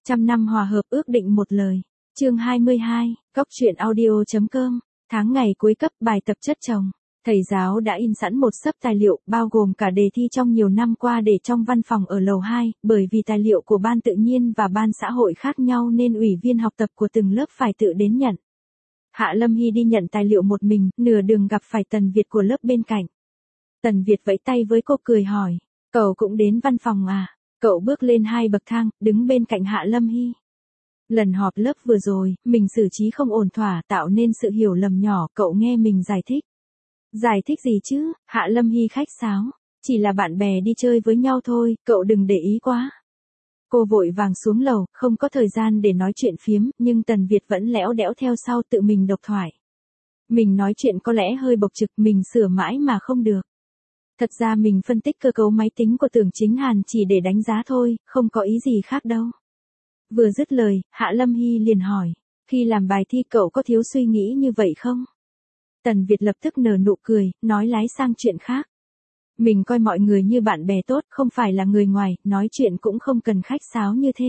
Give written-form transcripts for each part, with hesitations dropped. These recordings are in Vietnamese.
Trăm năm hòa hợp ước định một lời. Chương 22, Góc truyện audio.com. Tháng ngày cuối cấp bài tập chất chồng. Thầy giáo đã in sẵn một xấp tài liệu bao gồm cả đề thi trong nhiều năm qua để trong văn phòng ở lầu 2, bởi vì tài liệu của ban tự nhiên và ban xã hội khác nhau nên ủy viên học tập của từng lớp phải tự đến nhận. Hạ Lâm Hy đi nhận tài liệu một mình, nửa đường gặp phải Tần Việt của lớp bên cạnh. Tần Việt vẫy tay với cô cười hỏi, cậu cũng đến văn phòng à? Cậu bước lên 2 bậc thang, đứng bên cạnh Hạ Lâm Hy. Lần họp lớp vừa rồi, mình xử trí không ổn thỏa tạo nên sự hiểu lầm nhỏ, cậu nghe mình giải thích. Giải thích gì chứ? Hạ Lâm Hy khách sáo. Chỉ là bạn bè đi chơi với nhau thôi, cậu đừng để ý quá. Cô vội vàng xuống lầu, không có thời gian để nói chuyện phiếm, nhưng Tần Việt vẫn lẽo đẽo theo sau tự mình độc thoại. Mình nói chuyện có lẽ hơi bộc trực, mình sửa mãi mà không được. Thật ra mình phân tích cơ cấu máy tính của Tưởng Chính Hàn chỉ để đánh giá thôi, không có ý gì khác đâu. Vừa dứt lời, Hạ Lâm Hy liền hỏi, khi làm bài thi cậu có thiếu suy nghĩ như vậy không? Tần Việt lập tức nở nụ cười, nói lái sang chuyện khác. Mình coi mọi người như bạn bè tốt, không phải là người ngoài, nói chuyện cũng không cần khách sáo như thế.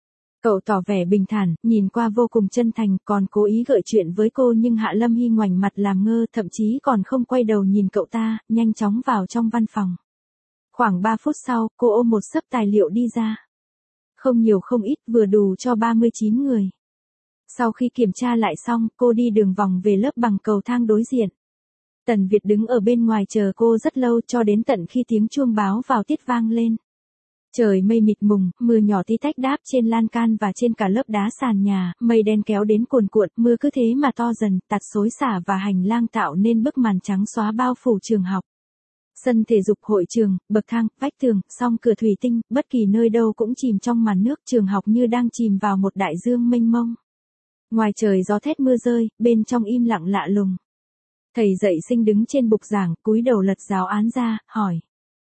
Cậu tỏ vẻ bình thản, nhìn qua vô cùng chân thành, còn cố ý gợi chuyện với cô nhưng Hạ Lâm Hy ngoảnh mặt làm ngơ, thậm chí còn không quay đầu nhìn cậu ta, nhanh chóng vào trong văn phòng. Khoảng 3 phút sau, cô ôm một xấp tài liệu đi ra. Không nhiều không ít, vừa đủ cho 39 người. Sau khi kiểm tra lại xong, cô đi đường vòng về lớp bằng cầu thang đối diện. Tần Việt đứng ở bên ngoài chờ cô rất lâu cho đến tận khi tiếng chuông báo vào tiết vang lên. Trời mây mịt mùng, mưa nhỏ tí tách đáp trên lan can và trên cả lớp đá sàn nhà, mây đen kéo đến cuồn cuộn, mưa cứ thế mà to dần, tạt xối xả và hành lang tạo nên bức màn trắng xóa bao phủ trường học. Sân thể dục hội trường, bậc thang, vách tường, song cửa thủy tinh, bất kỳ nơi đâu cũng chìm trong màn nước, trường học như đang chìm vào một đại dương mênh mông. Ngoài trời gió thét mưa rơi, bên trong im lặng lạ lùng. Thầy dạy sinh đứng trên bục giảng, cúi đầu lật giáo án ra, hỏi.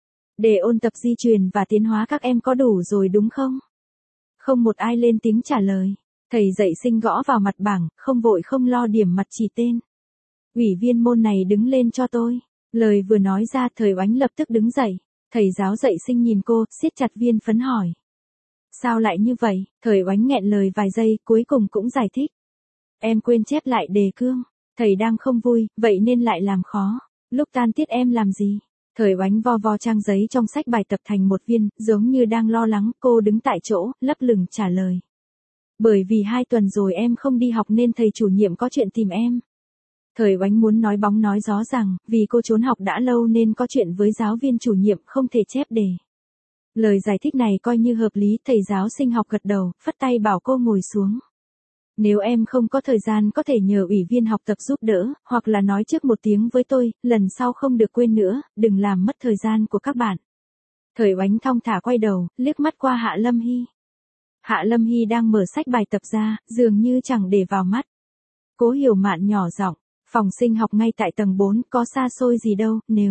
Để ôn tập di truyền và tiến hóa các em có đủ rồi đúng không? Không một ai lên tiếng trả lời. Thầy dạy sinh gõ vào mặt bảng, không vội không lo điểm mặt chỉ tên. Ủy viên môn này đứng lên cho tôi. Lời vừa nói ra, Thời Oánh lập tức đứng dậy. Thầy giáo dạy sinh nhìn cô, siết chặt viên phấn hỏi. Sao lại như vậy? Thời Oánh nghẹn lời vài giây, cuối cùng cũng giải thích. Em quên chép lại đề cương. Thầy đang không vui, vậy nên lại làm khó. Lúc tan tiết em làm gì? Thời Oánh vo vo trang giấy trong sách bài tập thành một viên, giống như đang lo lắng, cô đứng tại chỗ, lấp lửng trả lời. Bởi vì 2 tuần rồi em không đi học nên thầy chủ nhiệm có chuyện tìm em. Thời Oánh muốn nói bóng nói gió rằng, vì cô trốn học đã lâu nên có chuyện với giáo viên chủ nhiệm không thể chép đề. Lời giải thích này coi như hợp lý, thầy giáo sinh học gật đầu, phất tay bảo cô ngồi xuống. Nếu em không có thời gian có thể nhờ ủy viên học tập giúp đỡ, hoặc là nói trước một tiếng với tôi, lần sau không được quên nữa, đừng làm mất thời gian của các bạn. Thời Oánh thong thả quay đầu, liếc mắt qua Hạ Lâm Hy. Hạ Lâm Hy đang mở sách bài tập ra, dường như chẳng để vào mắt. Cố Hiểu Mạn nhỏ giọng, phòng sinh học ngay tại tầng 4, có xa xôi gì đâu, nếu.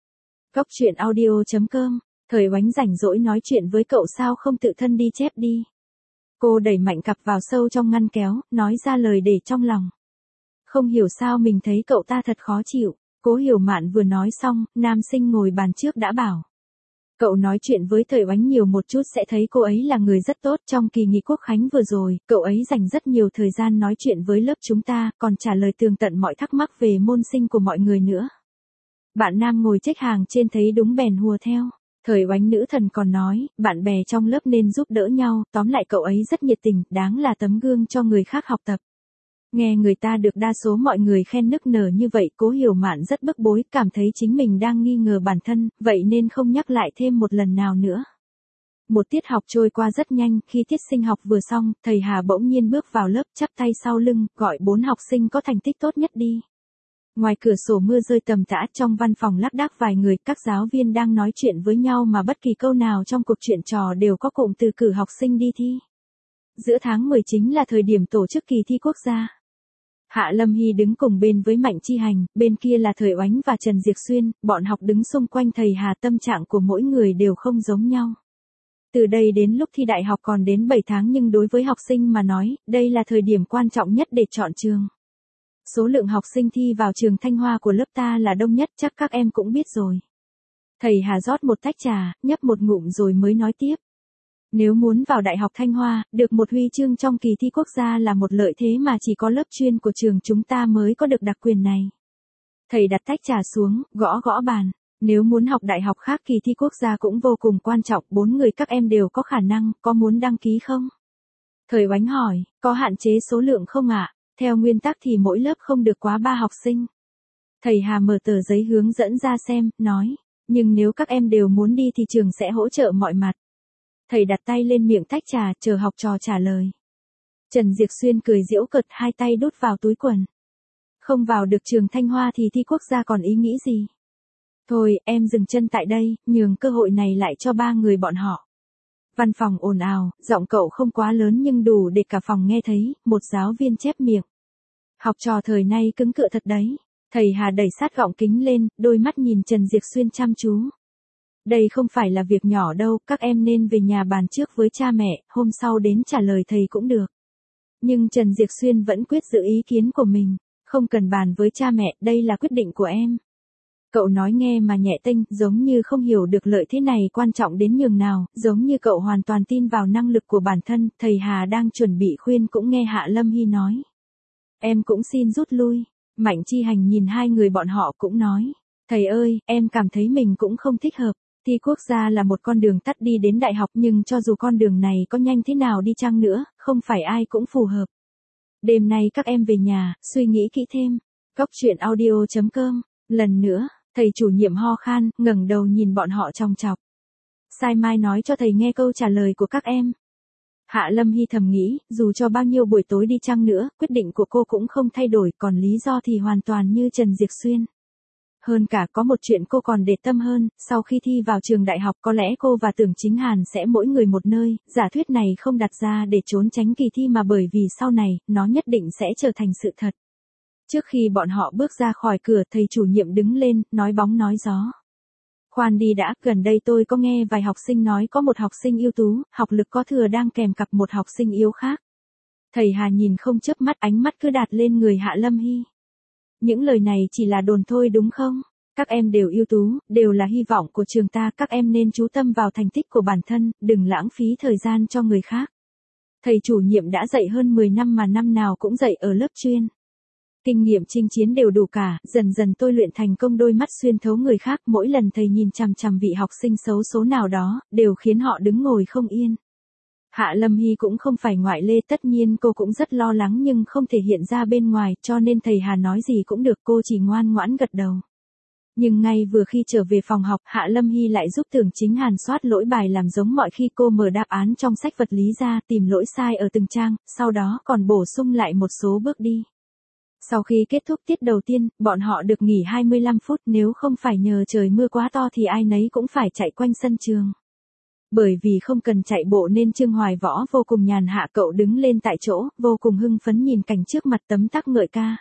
Góc truyện audio.com, Thời Oánh rảnh rỗi nói chuyện với cậu sao không tự thân đi chép đi. Cô đẩy mạnh cặp vào sâu trong ngăn kéo, nói ra lời để trong lòng. Không hiểu sao mình thấy cậu ta thật khó chịu. Cố Hiểu Mạn vừa nói xong, nam sinh ngồi bàn trước đã bảo. Cậu nói chuyện với Thời Oánh nhiều một chút sẽ thấy cô ấy là người rất tốt. Trong kỳ nghỉ quốc khánh vừa rồi, cậu ấy dành rất nhiều thời gian nói chuyện với lớp chúng ta, còn trả lời tường tận mọi thắc mắc về môn sinh của mọi người nữa. Bạn nam ngồi check hàng trên thấy đúng bèn hùa theo. Thời Oánh nữ thần còn nói, bạn bè trong lớp nên giúp đỡ nhau, tóm lại cậu ấy rất nhiệt tình, đáng là tấm gương cho người khác học tập. Nghe người ta được đa số mọi người khen nức nở như vậy, Cố Hiểu Mạn rất bức bối, cảm thấy chính mình đang nghi ngờ bản thân, vậy nên không nhắc lại thêm một lần nào nữa. Một tiết học trôi qua rất nhanh, khi tiết sinh học vừa xong, thầy Hà bỗng nhiên bước vào lớp, chắp tay sau lưng, gọi 4 học sinh có thành tích tốt nhất đi. Ngoài cửa sổ mưa rơi tầm tã, trong văn phòng lác đác vài người, các giáo viên đang nói chuyện với nhau mà bất kỳ câu nào trong cuộc chuyện trò đều có cụm từ cử học sinh đi thi. Giữa tháng 10 chính là thời điểm tổ chức kỳ thi quốc gia. Hạ Lâm Hy đứng cùng bên với Mạnh Chi Hành, bên kia là Thời Oánh và Trần Diệc Xuyên, bọn học đứng xung quanh thầy Hà, tâm trạng của mỗi người đều không giống nhau. Từ đây đến lúc thi đại học còn đến 7 tháng nhưng đối với học sinh mà nói, đây là thời điểm quan trọng nhất để chọn trường. Số lượng học sinh thi vào trường Thanh Hoa của lớp ta là đông nhất, chắc các em cũng biết rồi. Thầy Hà rót một tách trà, nhấp một ngụm rồi mới nói tiếp. Nếu muốn vào Đại học Thanh Hoa, được một huy chương trong kỳ thi quốc gia là một lợi thế mà chỉ có lớp chuyên của trường chúng ta mới có được đặc quyền này. Thầy đặt tách trà xuống, gõ gõ bàn. Nếu muốn học đại học khác kỳ thi quốc gia cũng vô cùng quan trọng, 4 người các em đều có khả năng, có muốn đăng ký không? Thời Oánh hỏi, có hạn chế số lượng không ạ? Theo nguyên tắc thì mỗi lớp không được quá 3 học sinh. Thầy Hà mở tờ giấy hướng dẫn ra xem, nói, nhưng nếu các em đều muốn đi thì trường sẽ hỗ trợ mọi mặt. Thầy đặt tay lên miệng tách trà, chờ học trò trả lời. Trần Diệc Xuyên cười giễu cợt, hai tay đút vào túi quần. Không vào được trường Thanh Hoa thì thi quốc gia còn ý nghĩ gì? Thôi, em dừng chân tại đây, nhường cơ hội này lại cho 3 người bọn họ. Văn phòng ồn ào, giọng cậu không quá lớn nhưng đủ để cả phòng nghe thấy, một giáo viên chép miệng. Học trò thời nay cứng cựa thật đấy. Thầy Hà đẩy sát gọng kính lên, đôi mắt nhìn Trần Diệc Xuyên chăm chú. Đây không phải là việc nhỏ đâu, các em nên về nhà bàn trước với cha mẹ, hôm sau đến trả lời thầy cũng được. Nhưng Trần Diệc Xuyên vẫn quyết giữ ý kiến của mình. Không cần bàn với cha mẹ, đây là quyết định của em. Cậu nói nghe mà nhẹ tênh, giống như không hiểu được lợi thế này quan trọng đến nhường nào, giống như cậu hoàn toàn tin vào năng lực của bản thân. Thầy Hà đang chuẩn bị khuyên cũng nghe Hạ Lâm Hy nói. Em cũng xin rút lui. Mạnh Chi Hành nhìn hai người bọn họ cũng nói. Thầy ơi, em cảm thấy mình cũng không thích hợp. Thi quốc gia là một con đường tắt đi đến đại học, nhưng cho dù con đường này có nhanh thế nào đi chăng nữa, không phải ai cũng phù hợp. Đêm nay các em về nhà, suy nghĩ kỹ thêm. Cóc truyện audio.com. Lần nữa, thầy chủ nhiệm ho khan, ngẩng đầu nhìn bọn họ chòng chọc. Sai mai nói cho thầy nghe câu trả lời của các em. Hạ Lâm Hy thầm nghĩ, dù cho bao nhiêu buổi tối đi chăng nữa, quyết định của cô cũng không thay đổi, còn lý do thì hoàn toàn như Trần Diệc Xuyên. Hơn cả có một chuyện cô còn để tâm hơn, sau khi thi vào trường đại học có lẽ cô và Tưởng Chính Hàn sẽ mỗi người một nơi, giả thuyết này không đặt ra để trốn tránh kỳ thi mà bởi vì sau này, nó nhất định sẽ trở thành sự thật. Trước khi bọn họ bước ra khỏi cửa, thầy chủ nhiệm đứng lên, nói bóng nói gió. Khoan đi đã, gần đây tôi có nghe vài học sinh nói có một học sinh ưu tú, học lực có thừa đang kèm cặp một học sinh yếu khác. Thầy Hà nhìn không chớp mắt, ánh mắt cứ đặt lên người Hạ Lâm Hy. Những lời này chỉ là đồn thôi đúng không? Các em đều ưu tú, đều là hy vọng của trường ta, các em nên chú tâm vào thành tích của bản thân, đừng lãng phí thời gian cho người khác. Thầy chủ nhiệm đã dạy hơn 10 năm mà năm nào cũng dạy ở lớp chuyên. Kinh nghiệm chinh chiến đều đủ cả, dần dần tôi luyện thành công đôi mắt xuyên thấu người khác, mỗi lần thầy nhìn chằm chằm vị học sinh xấu số nào đó, đều khiến họ đứng ngồi không yên. Hạ Lâm Hy cũng không phải ngoại lệ, tất nhiên cô cũng rất lo lắng nhưng không thể hiện ra bên ngoài, cho nên thầy Hà nói gì cũng được, cô chỉ ngoan ngoãn gật đầu. Nhưng ngay vừa khi trở về phòng học, Hạ Lâm Hy lại giúp Tưởng Chính Hàn soát lỗi bài làm giống mọi khi, cô mở đáp án trong sách vật lý ra, tìm lỗi sai ở từng trang, sau đó còn bổ sung lại một số bước đi. Sau khi kết thúc tiết đầu tiên, bọn họ được nghỉ 25 phút, nếu không phải nhờ trời mưa quá to thì ai nấy cũng phải chạy quanh sân trường. Bởi vì không cần chạy bộ nên Trương Hoài Võ vô cùng nhàn hạ, cậu đứng lên tại chỗ, vô cùng hưng phấn nhìn cảnh trước mặt tấm tắc ngợi ca.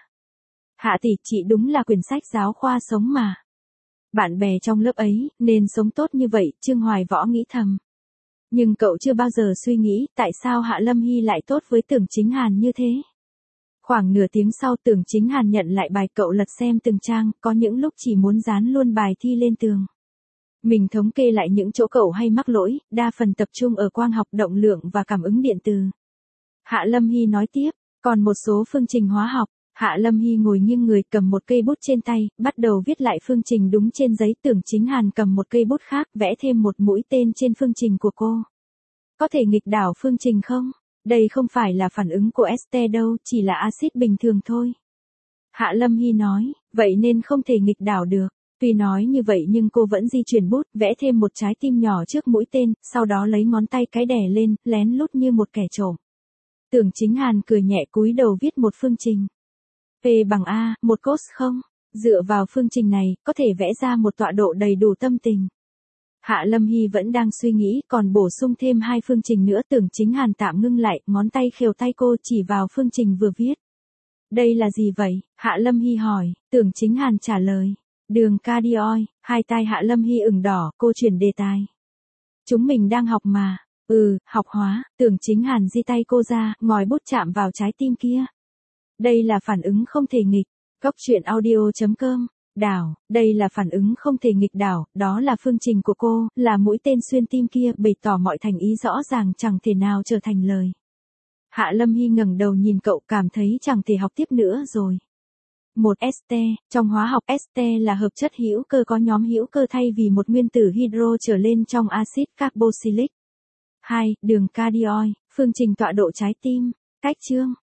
Hạ tỷ, chị đúng là quyển sách giáo khoa sống mà. Bạn bè trong lớp ấy, nên sống tốt như vậy, Trương Hoài Võ nghĩ thầm. Nhưng cậu chưa bao giờ suy nghĩ, tại sao Hạ Lâm Hy lại tốt với Tưởng Chính Hàn như thế. Khoảng nửa tiếng sau, Tưởng Chính Hàn nhận lại bài, cậu lật xem từng trang, có những lúc chỉ muốn dán luôn bài thi lên tường. Mình thống kê lại những chỗ cậu hay mắc lỗi, đa phần tập trung ở quang học, động lượng và cảm ứng điện từ. Hạ Lâm Hy nói tiếp, còn một số phương trình hóa học. Hạ Lâm Hy ngồi nghiêng người, cầm một cây bút trên tay, bắt đầu viết lại phương trình đúng trên giấy. Tưởng Chính Hàn cầm một cây bút khác, vẽ thêm một mũi tên trên phương trình của cô. Có thể nghịch đảo phương trình không? Đây không phải là phản ứng của este đâu, chỉ là axit bình thường thôi. Hạ Lâm Hy nói, vậy nên không thể nghịch đảo được. Tuy nói như vậy nhưng cô vẫn di chuyển bút, vẽ thêm một trái tim nhỏ trước mũi tên, sau đó lấy ngón tay cái đè lên, lén lút như một kẻ trộm. Tưởng Chính Hàn cười nhẹ, cúi đầu viết một phương trình. P bằng A, một cos không? Dựa vào phương trình này, có thể vẽ ra một tọa độ đầy đủ tâm tình. Hạ Lâm Hy vẫn đang suy nghĩ, còn bổ sung thêm 2 phương trình nữa. Tưởng Chính Hàn tạm ngưng lại, ngón tay khều tay cô chỉ vào phương trình vừa viết. Đây là gì vậy? Hạ Lâm Hy hỏi. Tưởng Chính Hàn trả lời. Đường cardioid. Hai tai Hạ Lâm Hy ửng đỏ, cô chuyển đề tài. Chúng mình đang học mà. Học hóa. Tưởng Chính Hàn di tay cô ra, ngòi bút chạm vào trái tim kia. Đây là phản ứng không thể nghịch. Cóc truyện audio.com Đảo, đây là phản ứng không thể nghịch đảo, đó là phương trình của cô, là mũi tên xuyên tim kia, bày tỏ mọi thành ý rõ ràng chẳng thể nào trở thành lời. Hạ Lâm Hy ngẩng đầu nhìn cậu, cảm thấy chẳng thể học tiếp nữa rồi. Một ST, trong hóa học ST là hợp chất hữu cơ có nhóm hữu cơ thay vì một nguyên tử hydro trở lên trong axit carboxylic. 2. Đường cardioid, phương trình tọa độ trái tim. Cách chương